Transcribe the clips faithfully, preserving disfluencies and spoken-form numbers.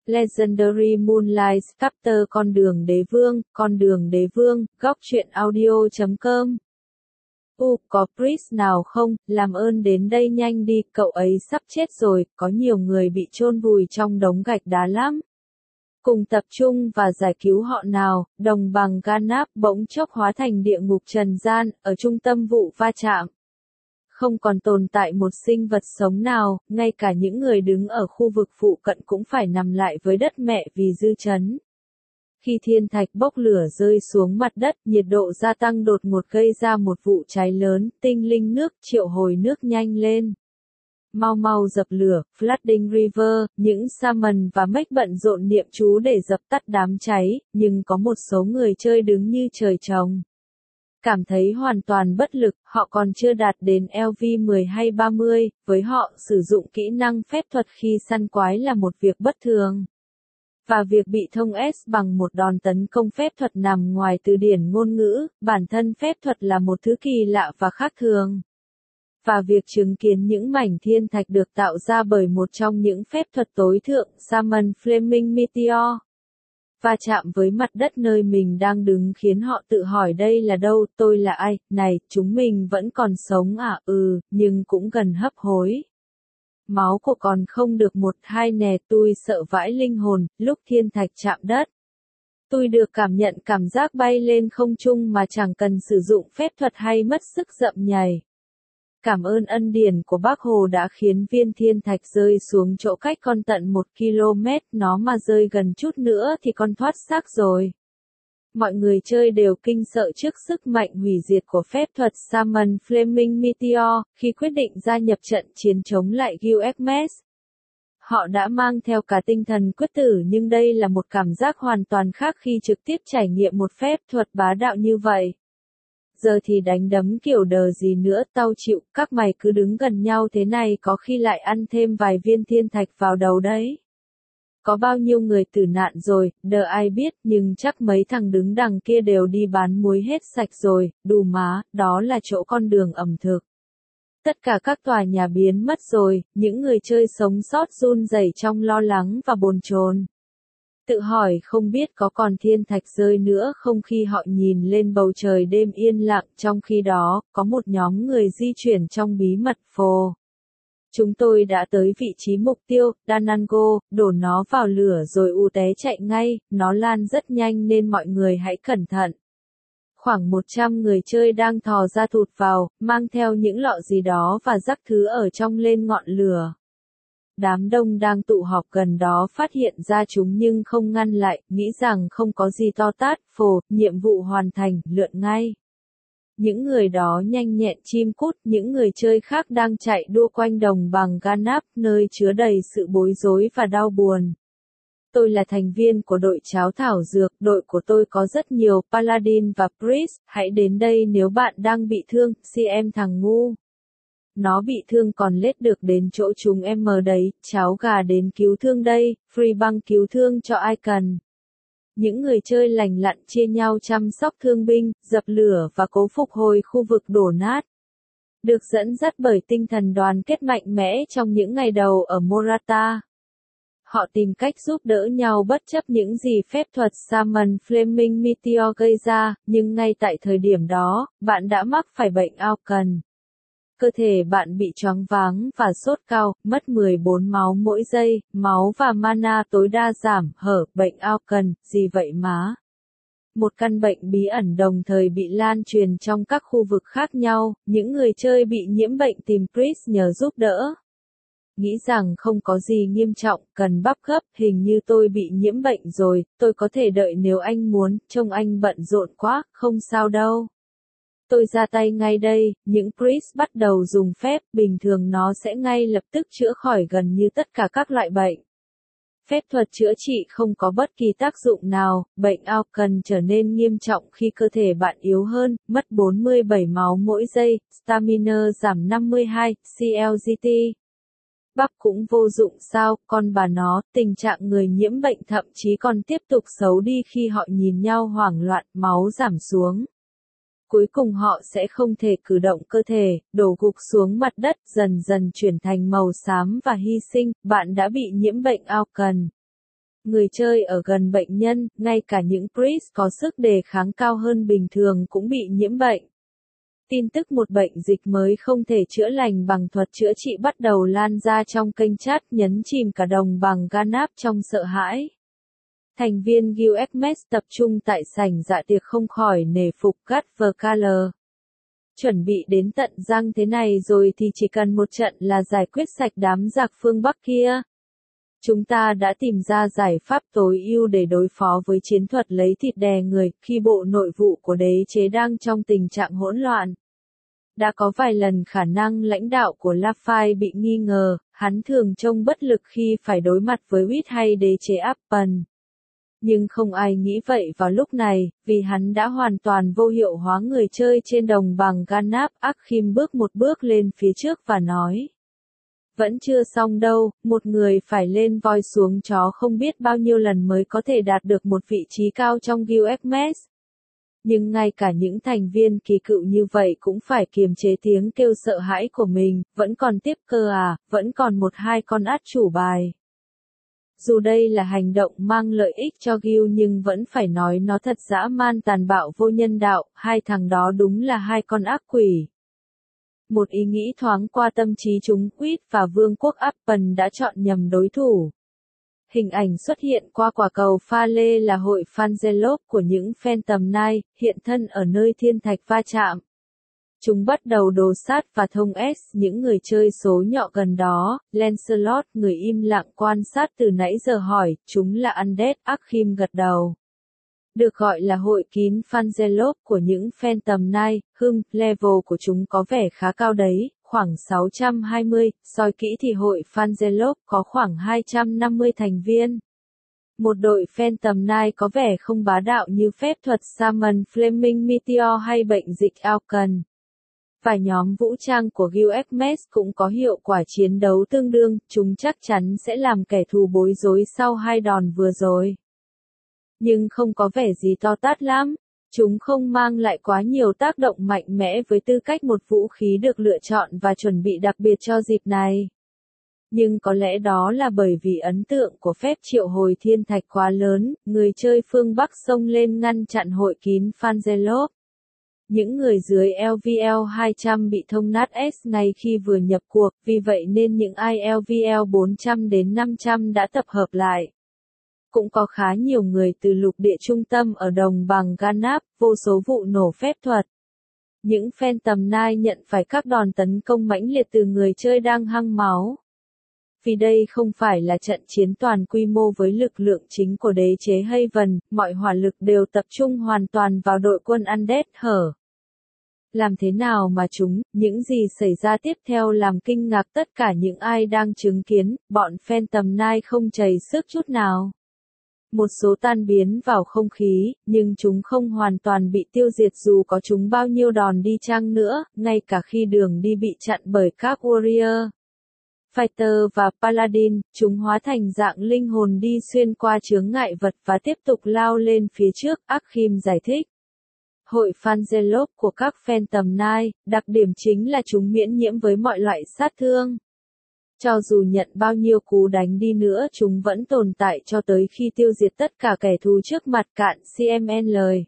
Legendary Moonlight Chapter Con đường đế vương, con đường đế vương, góc truyện audio chấm com. U, có Priest nào không, làm ơn đến đây nhanh đi, cậu ấy sắp chết rồi, có nhiều người bị chôn vùi trong đống gạch đá lắm. Cùng tập trung và giải cứu họ nào, đồng bằng Ganap bỗng chốc hóa thành địa ngục trần gian, ở trung tâm vụ va chạm. Không còn tồn tại một sinh vật sống nào, ngay cả những người đứng ở khu vực phụ cận cũng phải nằm lại với đất mẹ vì dư chấn. Khi thiên thạch bốc lửa rơi xuống mặt đất, nhiệt độ gia tăng đột ngột gây ra một vụ cháy lớn, tinh linh nước triệu hồi nước nhanh lên. Mau mau dập lửa, Flooding River, những Shaman và Mech bận rộn niệm chú để dập tắt đám cháy, nhưng có một số người chơi đứng như trời trồng. Cảm thấy hoàn toàn bất lực, họ còn chưa đạt đến L V mười hay ba mươi, với họ sử dụng kỹ năng phép thuật khi săn quái là một việc bất thường. Và việc bị thông S bằng một đòn tấn công phép thuật nằm ngoài từ điển ngôn ngữ, bản thân phép thuật là một thứ kỳ lạ và khác thường. Và việc chứng kiến những mảnh thiên thạch được tạo ra bởi một trong những phép thuật tối thượng, Shaman Flaming Meteor. Va chạm với mặt đất nơi mình đang đứng khiến họ tự hỏi đây là đâu, tôi là ai, này, chúng mình vẫn còn sống à, ừ, nhưng cũng gần hấp hối. Máu của còn không được một hai nè, tôi sợ vãi linh hồn, lúc thiên thạch chạm đất. Tôi được cảm nhận cảm giác bay lên không trung mà chẳng cần sử dụng phép thuật hay mất sức dậm nhảy. Cảm ơn ân điển của Bác Hồ đã khiến viên thiên thạch rơi xuống chỗ cách con tận một ki lô mét, nó mà rơi gần chút nữa thì con thoát xác rồi. Mọi người chơi đều kinh sợ trước sức mạnh hủy diệt của phép thuật Shaman Flaming Meteor, khi quyết định gia nhập trận chiến chống lại Gilgamesh. Họ đã mang theo cả tinh thần quyết tử nhưng đây là một cảm giác hoàn toàn khác khi trực tiếp trải nghiệm một phép thuật bá đạo như vậy. Giờ thì đánh đấm kiểu đờ gì nữa, tao chịu, các mày cứ đứng gần nhau thế này có khi lại ăn thêm vài viên thiên thạch vào đầu đấy. Có bao nhiêu người tử nạn rồi, đờ ai biết, nhưng chắc mấy thằng đứng đằng kia đều đi bán muối hết sạch rồi, đù má, đó là chỗ con đường ẩm thực. Tất cả các tòa nhà biến mất rồi, những người chơi sống sót run rẩy trong lo lắng và bồn chồn. Tự hỏi không biết có còn thiên thạch rơi nữa không khi họ nhìn lên bầu trời đêm yên lặng, trong khi đó, có một nhóm người di chuyển trong bí mật phồ. Chúng tôi đã tới vị trí mục tiêu, Danango, đổ nó vào lửa rồi u té chạy ngay, nó lan rất nhanh nên mọi người hãy cẩn thận. Khoảng một trăm người chơi đang thò ra thụt vào, mang theo những lọ gì đó và rắc thứ ở trong lên ngọn lửa. Đám đông đang tụ họp gần đó phát hiện ra chúng nhưng không ngăn lại, nghĩ rằng không có gì to tát, phồ, nhiệm vụ hoàn thành, lượn ngay. Những người đó nhanh nhẹn chim cút, những người chơi khác đang chạy đua quanh đồng bằng Ganap, nơi chứa đầy sự bối rối và đau buồn. Tôi là thành viên của đội cháo thảo dược, đội của tôi có rất nhiều Paladin và Priest, hãy đến đây nếu bạn đang bị thương, si em thằng ngu. Nó bị thương còn lết được đến chỗ chúng em mờ đấy, cháo gà đến cứu thương đây, free băng cứu thương cho ai cần. Những người chơi lành lặn chia nhau chăm sóc thương binh, dập lửa và cố phục hồi khu vực đổ nát. Được dẫn dắt bởi tinh thần đoàn kết mạnh mẽ trong những ngày đầu ở Morata. Họ tìm cách giúp đỡ nhau bất chấp những gì phép thuật Shaman Flaming Meteor gây ra, nhưng ngay tại thời điểm đó, bạn đã mắc phải bệnh Aucan. Cơ thể bạn bị choáng váng và sốt cao, mất mười bốn máu mỗi giây, máu và mana tối đa giảm, hở, bệnh Aucan, gì vậy má? Một căn bệnh bí ẩn đồng thời bị lan truyền trong các khu vực khác nhau, những người chơi bị nhiễm bệnh tìm Priest nhờ giúp đỡ. Nghĩ rằng không có gì nghiêm trọng, cần bắp gấp, hình như tôi bị nhiễm bệnh rồi, tôi có thể đợi nếu anh muốn, trông anh bận rộn quá, không sao đâu. Tôi ra tay ngay đây, những Priest bắt đầu dùng phép, bình thường nó sẽ ngay lập tức chữa khỏi gần như tất cả các loại bệnh. Phép thuật chữa trị không có bất kỳ tác dụng nào, bệnh Aucan trở nên nghiêm trọng khi cơ thể bạn yếu hơn, mất bốn mươi bảy máu mỗi giây, stamina giảm năm mươi hai, C L G T. Bắp cũng vô dụng sao, con bà nó, tình trạng người nhiễm bệnh thậm chí còn tiếp tục xấu đi khi họ nhìn nhau hoảng loạn, máu giảm xuống. Cuối cùng họ sẽ không thể cử động cơ thể, đổ gục xuống mặt đất, dần dần chuyển thành màu xám và hy sinh, bạn đã bị nhiễm bệnh Aucan. người chơi ở gần bệnh nhân, ngay cả những Priest có sức đề kháng cao hơn bình thường cũng bị nhiễm bệnh. Tin tức một bệnh dịch mới không thể chữa lành bằng thuật chữa trị bắt đầu lan ra trong kênh chat, nhấn chìm cả đồng bằng Ganap trong sợ hãi. Thành viên Guild Hermes tập trung tại sảnh dạ tiệc không khỏi nể phục Godvercaler. Chuẩn bị đến tận răng thế này rồi thì chỉ cần một trận là giải quyết sạch đám giặc phương Bắc kia. Chúng ta đã tìm ra giải pháp tối ưu để đối phó với chiến thuật lấy thịt đè người khi bộ nội vụ của đế chế đang trong tình trạng hỗn loạn. Đã có vài lần khả năng lãnh đạo của Lafay bị nghi ngờ, hắn thường trông bất lực khi phải đối mặt với Witt hay đế chế Appen. Nhưng không ai nghĩ vậy vào lúc này, vì hắn đã hoàn toàn vô hiệu hóa người chơi trên đồng bằng Ganap. Akhim bước một bước lên phía trước và nói. Vẫn chưa xong đâu, một người phải lên voi xuống chó không biết bao nhiêu lần mới có thể đạt được một vị trí cao trong Guild Hermes. Nhưng ngay cả những thành viên kỳ cựu như vậy cũng phải kiềm chế tiếng kêu sợ hãi của mình, vẫn còn tiếp cơ à, vẫn còn một hai con át chủ bài. Dù đây là hành động mang lợi ích cho Guild nhưng vẫn phải nói nó thật dã man tàn bạo vô nhân đạo, hai thằng đó đúng là hai con ác quỷ. Một ý nghĩ thoáng qua tâm trí chúng, Witt và Vương quốc Appen đã chọn nhầm đối thủ. Hình ảnh xuất hiện qua quả cầu pha lê là hội Fangelop của những Phantom Knight, hiện thân ở nơi thiên thạch va chạm. Chúng bắt đầu đồ sát và thông S những người chơi số nhỏ gần đó. Lancelot, người im lặng quan sát từ nãy giờ hỏi, chúng là Undead. Akhim gật đầu. Được gọi là hội kín Fangelop của những Phantom Knight, hưng, level của chúng có vẻ khá cao đấy, khoảng sáu trăm hai mươi, soi kỹ thì hội Fangelop có khoảng hai trăm năm mươi thành viên. Một đội Phantom Knight có vẻ không bá đạo như phép thuật Summon Flaming Meteor hay bệnh dịch Alkan. Vài nhóm vũ trang của Guild Hermes cũng có hiệu quả chiến đấu tương đương, chúng chắc chắn sẽ làm kẻ thù bối rối sau hai đòn vừa rồi. Nhưng không có vẻ gì to tát lắm, chúng không mang lại quá nhiều tác động mạnh mẽ với tư cách một vũ khí được lựa chọn và chuẩn bị đặc biệt cho dịp này. Nhưng có lẽ đó là bởi vì ấn tượng của phép triệu hồi thiên thạch quá lớn, người chơi phương Bắc xông lên ngăn chặn hội kín Fangelop. Những người dưới L V L hai trăm bị thông nát S ngay khi vừa nhập cuộc, vì vậy nên những ai L V L bốn trăm đến năm trăm đã tập hợp lại. Cũng có khá nhiều người từ lục địa trung tâm ở đồng bằng Ganap, vô số vụ nổ phép thuật. Những Phantom Knight nhận phải các đòn tấn công mãnh liệt từ người chơi đang hăng máu. Vì đây không phải là trận chiến toàn quy mô với lực lượng chính của đế chế Haven, mọi hỏa lực đều tập trung hoàn toàn vào đội quân Undead hở. Làm thế nào mà chúng, những gì xảy ra tiếp theo làm kinh ngạc tất cả những ai đang chứng kiến, bọn Phantom Knight không chầy sức chút nào. Một số tan biến vào không khí, nhưng chúng không hoàn toàn bị tiêu diệt dù có chúng bao nhiêu đòn đi chăng nữa, ngay cả khi đường đi bị chặn bởi các Warrior, Fighter và Paladin, chúng hóa thành dạng linh hồn đi xuyên qua chướng ngại vật và tiếp tục lao lên phía trước, Akhim giải thích. Hội Fangelop của các Phantom Knight, đặc điểm chính là chúng miễn nhiễm với mọi loại sát thương. Cho dù nhận bao nhiêu cú đánh đi nữa chúng vẫn tồn tại cho tới khi tiêu diệt tất cả kẻ thù trước mặt cạn C M N lời.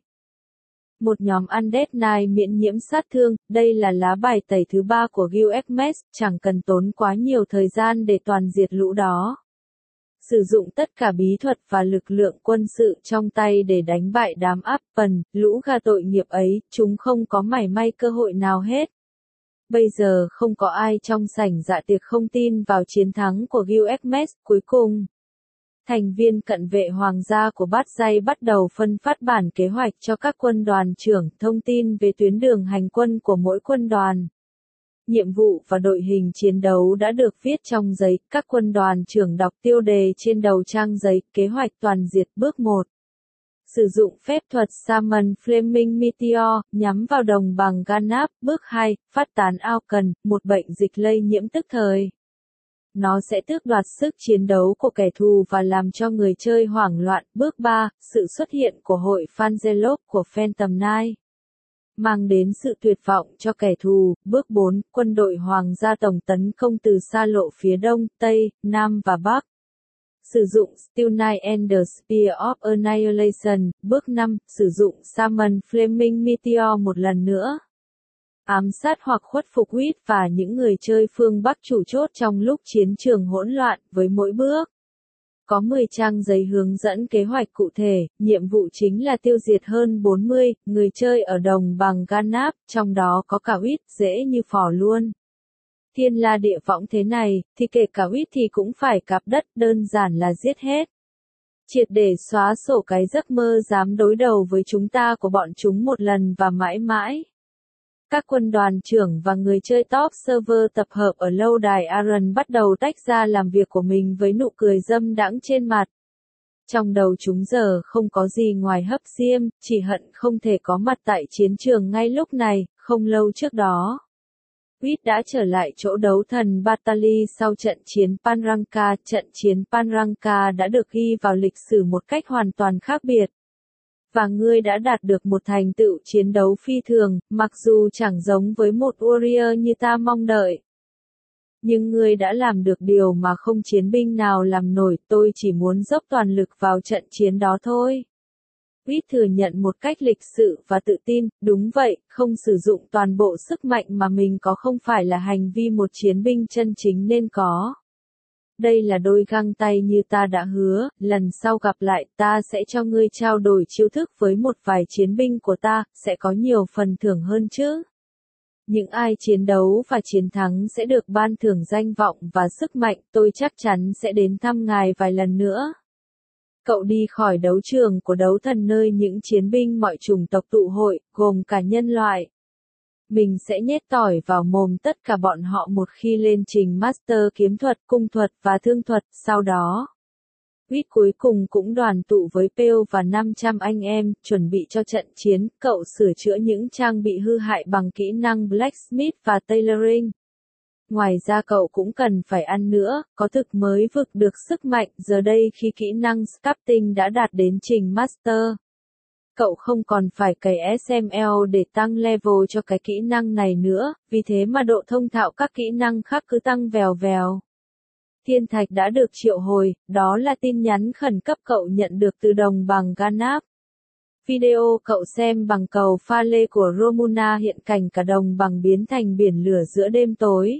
Một nhóm Undead Knight miễn nhiễm sát thương, đây là lá bài tẩy thứ ba của Guild Hermes, chẳng cần tốn quá nhiều thời gian để toàn diệt lũ đó. Sử dụng tất cả bí thuật và lực lượng quân sự trong tay để đánh bại đám Appen, lũ gà tội nghiệp ấy, chúng không có mảy may cơ hội nào hết. Bây giờ không có ai trong sảnh dạ tiệc không tin vào chiến thắng của Guild Hermes. Cuối cùng, thành viên cận vệ hoàng gia của Bát Dây bắt đầu phân phát bản kế hoạch cho các quân đoàn trưởng, thông tin về tuyến đường hành quân của mỗi quân đoàn. Nhiệm vụ và đội hình chiến đấu đã được viết trong giấy, các quân đoàn trưởng đọc tiêu đề trên đầu trang giấy, kế hoạch toàn diệt bước một. Sử dụng phép thuật Summon Flaming Meteor, nhắm vào đồng bằng Ganap. Bước hai, phát tán Alkan, một bệnh dịch lây nhiễm tức thời. Nó sẽ tước đoạt sức chiến đấu của kẻ thù và làm cho người chơi hoảng loạn. Bước ba, sự xuất hiện của hội Fangelop của Phantom Knight. Mang đến sự tuyệt vọng cho kẻ thù. Bước bốn, quân đội hoàng gia tổng tấn công từ xa lộ phía đông, tây, nam và bắc. Sử dụng Steel Knight and the Spear of Annihilation. Bước năm. Sử dụng Summon Flaming Meteor một lần nữa. Ám sát hoặc khuất phục Wit và những người chơi phương Bắc chủ chốt trong lúc chiến trường hỗn loạn, với mỗi bước có mười trang giấy hướng dẫn kế hoạch cụ thể, nhiệm vụ chính là tiêu diệt hơn bốn mươi người chơi ở đồng bằng Ganap, trong đó có cả Wit, dễ như phỏ luôn. Thiên la địa võng thế này, thì kể cả Wit thì cũng phải cạp đất, đơn giản là giết hết. Triệt để xóa sổ cái giấc mơ dám đối đầu với chúng ta của bọn chúng một lần và mãi mãi. Các quân đoàn trưởng và người chơi top server tập hợp ở lâu đài Aran bắt đầu tách ra làm việc của mình với nụ cười dâm đãng trên mặt. Trong đầu chúng giờ không có gì ngoài hấp diêm, chỉ hận không thể có mặt tại chiến trường ngay lúc này. Không lâu trước đó, Wit đã trở lại chỗ đấu thần Batali sau trận chiến Panranka. Trận chiến Panranka đã được ghi vào lịch sử một cách hoàn toàn khác biệt. Và ngươi đã đạt được một thành tựu chiến đấu phi thường, mặc dù chẳng giống với một warrior như ta mong đợi. Nhưng ngươi đã làm được điều mà không chiến binh nào làm nổi, tôi chỉ muốn dốc toàn lực vào trận chiến đó thôi. Wit thừa nhận một cách lịch sự và tự tin, đúng vậy, không sử dụng toàn bộ sức mạnh mà mình có không phải là hành vi một chiến binh chân chính nên có. Đây là đôi găng tay như ta đã hứa, lần sau gặp lại ta sẽ cho ngươi trao đổi chiêu thức với một vài chiến binh của ta, sẽ có nhiều phần thưởng hơn chứ. Những ai chiến đấu và chiến thắng sẽ được ban thưởng danh vọng và sức mạnh, tôi chắc chắn sẽ đến thăm ngài vài lần nữa. Cậu đi khỏi đấu trường của đấu thần nơi những chiến binh mọi chủng tộc tụ hội, gồm cả nhân loại. Mình sẽ nhét tỏi vào mồm tất cả bọn họ một khi lên trình Master kiếm thuật, cung thuật và thương thuật, sau đó. Wit cuối cùng cũng đoàn tụ với Pale và năm trăm anh em, chuẩn bị cho trận chiến. Cậu sửa chữa những trang bị hư hại bằng kỹ năng Blacksmith và Tailoring. Ngoài ra cậu cũng cần phải ăn nữa, có thực mới vực được sức mạnh, giờ đây khi kỹ năng Sculpting đã đạt đến trình Master. Cậu không còn phải cày ét em lờ để tăng level cho cái kỹ năng này nữa, vì thế mà độ thông thạo các kỹ năng khác cứ tăng vèo vèo. Thiên thạch đã được triệu hồi, đó là tin nhắn khẩn cấp cậu nhận được từ đồng bằng Ganap. Video cậu xem bằng cầu pha lê của Romuna hiện cảnh cả đồng bằng biến thành biển lửa giữa đêm tối.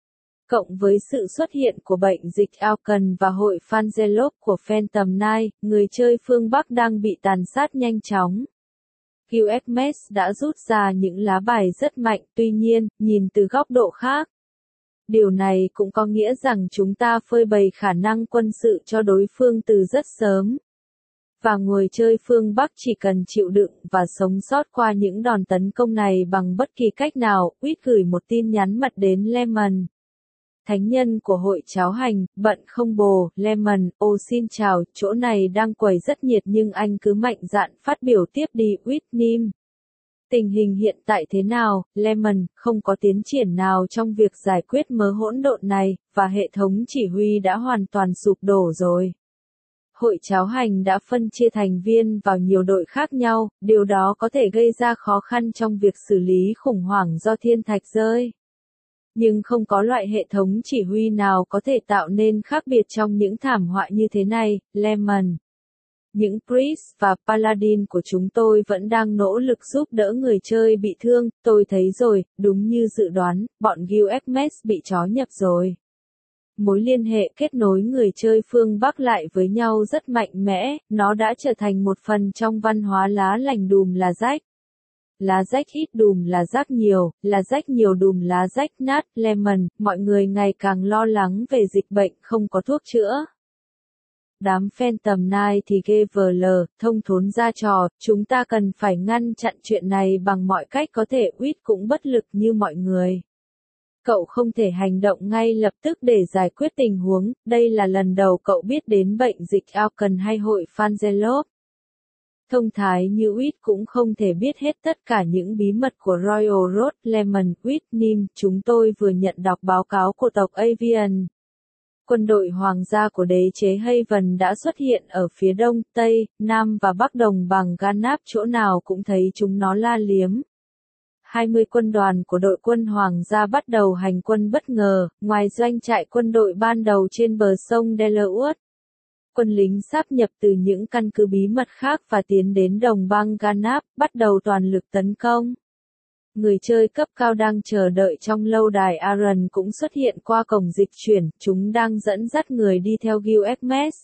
Cộng với sự xuất hiện của bệnh dịch Alcan và hội Fangelop của Phantom Knight, người chơi phương Bắc đang bị tàn sát nhanh chóng. Gilgamesh đã rút ra những lá bài rất mạnh, tuy nhiên, nhìn từ góc độ khác. Điều này cũng có nghĩa rằng chúng ta phơi bày khả năng quân sự cho đối phương từ rất sớm. Và người chơi phương Bắc chỉ cần chịu đựng và sống sót qua những đòn tấn công này bằng bất kỳ cách nào. Wit gửi một tin nhắn mật đến Lemon. Thánh nhân của hội cháo hành, bận không bồ, Lemon, ô xin chào, chỗ này đang quầy rất nhiệt nhưng anh cứ mạnh dạn phát biểu tiếp đi, Wit Nim. Tình hình hiện tại thế nào, Lemon, không có tiến triển nào trong việc giải quyết mớ hỗn độn này, và hệ thống chỉ huy đã hoàn toàn sụp đổ rồi. Hội cháo hành đã phân chia thành viên vào nhiều đội khác nhau, điều đó có thể gây ra khó khăn trong việc xử lý khủng hoảng do thiên thạch rơi. Nhưng không có loại hệ thống chỉ huy nào có thể tạo nên khác biệt trong những thảm họa như thế này, Lemon. Những priest và paladin của chúng tôi vẫn đang nỗ lực giúp đỡ người chơi bị thương, tôi thấy rồi, đúng như dự đoán, bọn Gilgamesh bị trói nhập rồi. Mối liên hệ kết nối người chơi phương Bắc lại với nhau rất mạnh mẽ, nó đã trở thành một phần trong văn hóa lá lành đùm lá rách. Lá rách ít đùm lá rách nhiều, lá rách nhiều đùm lá rách nát, Lemon, mọi người ngày càng lo lắng về dịch bệnh không có thuốc chữa. Đám Phantom Knight thì ghê vờ lờ, thông thốn ra trò, chúng ta cần phải ngăn chặn chuyện này bằng mọi cách có thể. Wit cũng bất lực như mọi người. Cậu không thể hành động ngay lập tức để giải quyết tình huống, đây là lần đầu cậu biết đến bệnh dịch Alcan hay hội Fangelop. Thông thái như Wit cũng không thể biết hết tất cả những bí mật của Royal Road. Lemon, Wit Nim, chúng tôi vừa nhận đọc báo cáo của tộc Avian. Quân đội hoàng gia của đế chế Haven đã xuất hiện ở phía đông, tây, nam và bắc đồng bằng Ganap, chỗ nào cũng thấy chúng nó la liếm. hai mươi quân đoàn của đội quân hoàng gia bắt đầu hành quân bất ngờ, ngoài doanh trại quân đội ban đầu trên bờ sông Delaware. Quân lính sáp nhập từ những căn cứ bí mật khác và tiến đến đồng bang Ganap, bắt đầu toàn lực tấn công. Người chơi cấp cao đang chờ đợi trong lâu đài Aran cũng xuất hiện qua cổng dịch chuyển, chúng đang dẫn dắt người đi theo Gilgamesh.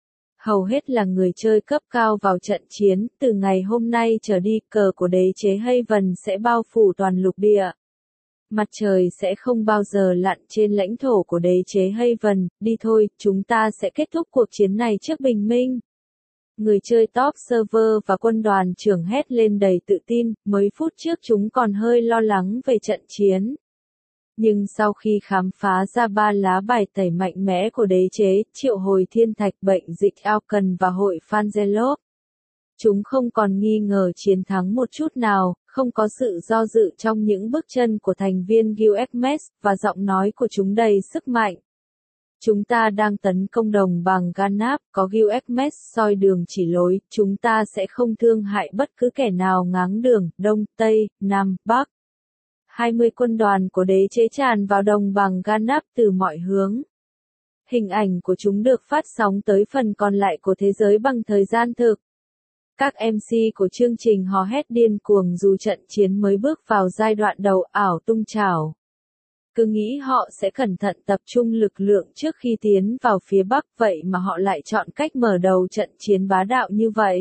Hầu hết là người chơi cấp cao vào trận chiến, từ ngày hôm nay trở đi, cờ của đế chế Haven sẽ bao phủ toàn lục địa. Mặt trời sẽ không bao giờ lặn trên lãnh thổ của đế chế Haven, đi thôi, chúng ta sẽ kết thúc cuộc chiến này trước bình minh. Người chơi top server và quân đoàn trưởng hét lên đầy tự tin, mấy phút trước chúng còn hơi lo lắng về trận chiến. Nhưng sau khi khám phá ra ba lá bài tẩy mạnh mẽ của đế chế, triệu hồi thiên thạch bệnh dịch Alkan và hội Fangelov, chúng không còn nghi ngờ chiến thắng một chút nào, không có sự do dự trong những bước chân của thành viên Gilgamesh, và giọng nói của chúng đầy sức mạnh. Chúng ta đang tấn công đồng bằng Ganap, có Gilgamesh soi đường chỉ lối, chúng ta sẽ không thương hại bất cứ kẻ nào ngáng đường, đông, tây, nam, bắc. hai mươi quân đoàn của đế chế tràn vào đồng bằng Ganap từ mọi hướng. Hình ảnh của chúng được phát sóng tới phần còn lại của thế giới bằng thời gian thực. Các em xê của chương trình hò hét điên cuồng dù trận chiến mới bước vào giai đoạn đầu ảo tung trào. Cứ nghĩ họ sẽ cẩn thận tập trung lực lượng trước khi tiến vào phía Bắc, vậy mà họ lại chọn cách mở đầu trận chiến bá đạo như vậy.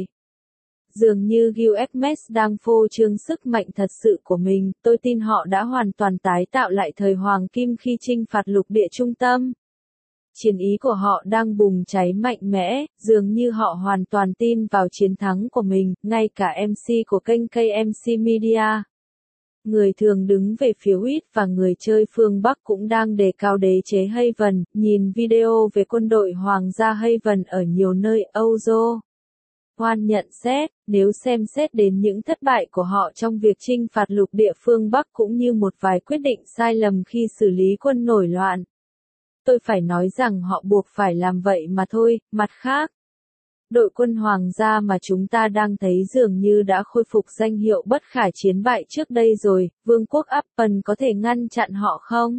Dường như Gilgamesh đang phô trương sức mạnh thật sự của mình, tôi tin họ đã hoàn toàn tái tạo lại thời Hoàng Kim khi chinh phạt lục địa trung tâm. Chiến ý của họ đang bùng cháy mạnh mẽ, dường như họ hoàn toàn tin vào chiến thắng của mình, ngay cả em xê của kênh ca em xê Media. Người thường đứng về phía Wit và người chơi phương Bắc cũng đang đề cao đế chế Haven, nhìn video về quân đội Hoàng gia Haven ở nhiều nơi Âu Châu. Hoan nhận xét, nếu xem xét đến những thất bại của họ trong việc chinh phạt lục địa phương Bắc cũng như một vài quyết định sai lầm khi xử lý quân nổi loạn. Tôi phải nói rằng họ buộc phải làm vậy mà thôi, mặt khác. Đội quân hoàng gia mà chúng ta đang thấy dường như đã khôi phục danh hiệu bất khả chiến bại trước đây rồi, vương quốc Appen có thể ngăn chặn họ không?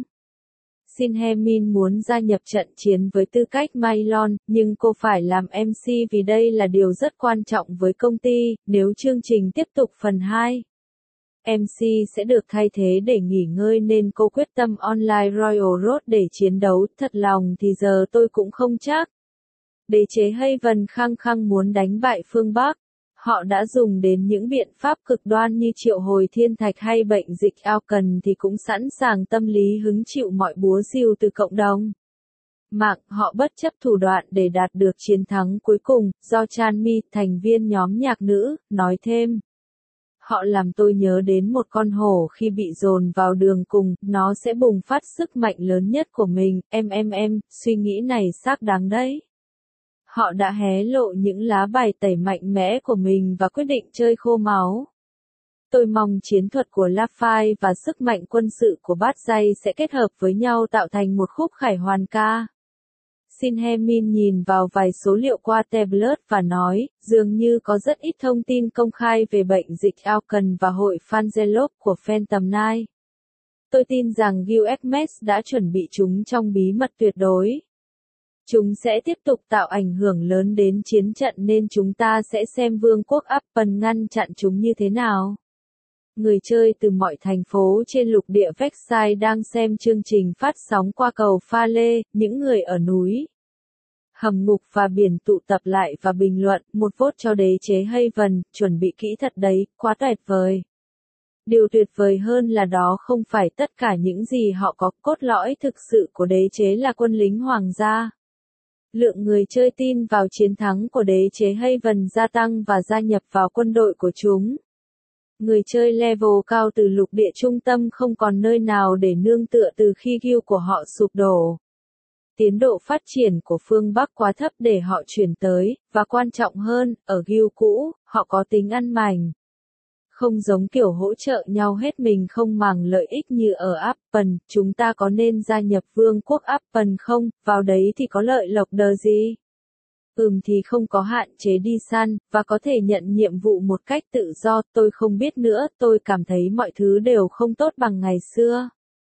Sinhemin muốn gia nhập trận chiến với tư cách Mailon, nhưng cô phải làm em xê vì đây là điều rất quan trọng với công ty, nếu chương trình tiếp tục phần hai. em xê sẽ được thay thế để nghỉ ngơi nên cô quyết tâm online Royal Road để chiến đấu, thật lòng thì giờ tôi cũng không chắc. Đế chế Haven khăng khăng muốn đánh bại phương Bắc. Họ đã dùng đến những biện pháp cực đoan như triệu hồi thiên thạch hay bệnh dịch Alkan thì cũng sẵn sàng tâm lý hứng chịu mọi búa rìu từ cộng đồng mạng. Họ bất chấp thủ đoạn để đạt được chiến thắng cuối cùng, do Chanmi, thành viên nhóm nhạc nữ, nói thêm. Họ làm tôi nhớ đến một con hổ khi bị dồn vào đường cùng, nó sẽ bùng phát sức mạnh lớn nhất của mình, em em em, suy nghĩ này xác đáng đấy. Họ đã hé lộ những lá bài tẩy mạnh mẽ của mình và quyết định chơi khô máu. Tôi mong chiến thuật của Lafay và sức mạnh quân sự của Bát Dây sẽ kết hợp với nhau tạo thành một khúc khải hoàn ca. Sinhemin nhìn vào vài số liệu qua tablet và nói, dường như có rất ít thông tin công khai về bệnh dịch Alkan và hội Fangelov của Phantom Knight. Tôi tin rằng Gilgamesh đã chuẩn bị chúng trong bí mật tuyệt đối. Chúng sẽ tiếp tục tạo ảnh hưởng lớn đến chiến trận nên chúng ta sẽ xem vương quốc Appen ngăn chặn chúng như thế nào. Người chơi từ mọi thành phố trên lục địa Vexai đang xem chương trình phát sóng qua cầu pha lê, những người ở núi, hầm ngục và biển tụ tập lại và bình luận, một vote cho đế chế Haven, chuẩn bị kỹ thật đấy, quá tuyệt vời. Điều tuyệt vời hơn là đó không phải tất cả những gì họ có, cốt lõi thực sự của đế chế là quân lính hoàng gia. Lượng người chơi tin vào chiến thắng của đế chế Haven gia tăng và gia nhập vào quân đội của chúng. Người chơi level cao từ lục địa trung tâm không còn nơi nào để nương tựa từ khi guild của họ sụp đổ. Tiến độ phát triển của phương Bắc quá thấp để họ chuyển tới, và quan trọng hơn, ở guild cũ, họ có tính ăn mành. Không giống kiểu hỗ trợ nhau hết mình không màng lợi ích như ở Appen, chúng ta có nên gia nhập vương quốc Appen không, vào đấy thì có lợi lộc đờ gì? Ừm thì không có hạn chế đi săn, và có thể nhận nhiệm vụ một cách tự do, tôi không biết nữa, tôi cảm thấy mọi thứ đều không tốt bằng ngày xưa.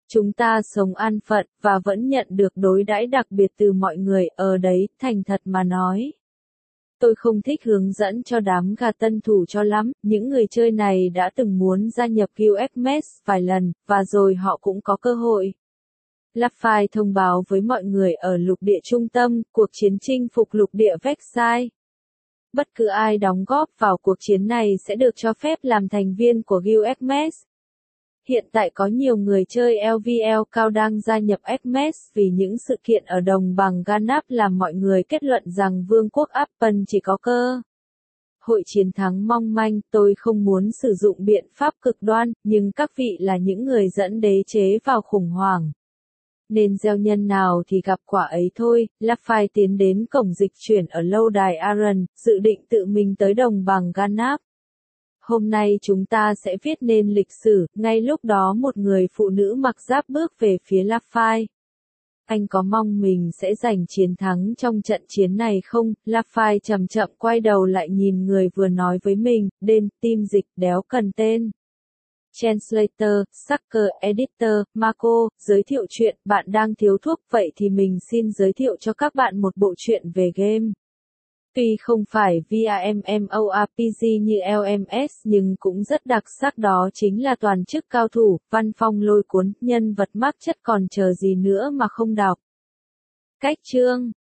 Chúng ta sống an phận, và vẫn nhận được đối đãi đặc biệt từ mọi người, ở đấy, thành thật mà nói. Tôi không thích hướng dẫn cho đám gà tân thủ cho lắm, những người chơi này đã từng muốn gia nhập Guild Hermes vài lần, và rồi họ cũng có cơ hội. Laffy thông báo với mọi người ở lục địa trung tâm, cuộc chiến chinh phục lục địa Versailles. Bất cứ ai đóng góp vào cuộc chiến này sẽ được cho phép làm thành viên của Guild Hermes. Hiện tại có nhiều người chơi lờ vê lờ cao đang gia nhập Hermes vì những sự kiện ở đồng bằng Ganap làm mọi người kết luận rằng vương quốc Appen chỉ có cơ hội chiến thắng mong manh. Tôi không muốn sử dụng biện pháp cực đoan, nhưng các vị là những người dẫn đế chế vào khủng hoảng. Nên gieo nhân nào thì gặp quả ấy thôi. Laffy tiến đến cổng dịch chuyển ở lâu đài Aran, dự định tự mình tới đồng bằng Ganap. Hôm nay chúng ta sẽ viết nên lịch sử. Ngay lúc đó một người phụ nữ mặc giáp bước về phía Laffy. Anh có mong mình sẽ giành chiến thắng trong trận chiến này không? Laffy chậm chậm quay đầu lại nhìn người vừa nói với mình, đên, tim dịch, đéo cần tên. Translator, Sucker, Editor, Marco, giới thiệu chuyện, bạn đang thiếu thuốc, vậy thì mình xin giới thiệu cho các bạn một bộ truyện về game. Tuy không phải VMMORPG như lờ em ét nhưng cũng rất đặc sắc, đó chính là toàn chức cao thủ, văn phong lôi cuốn, nhân vật mắc chất còn chờ gì nữa mà không đọc. Cách chương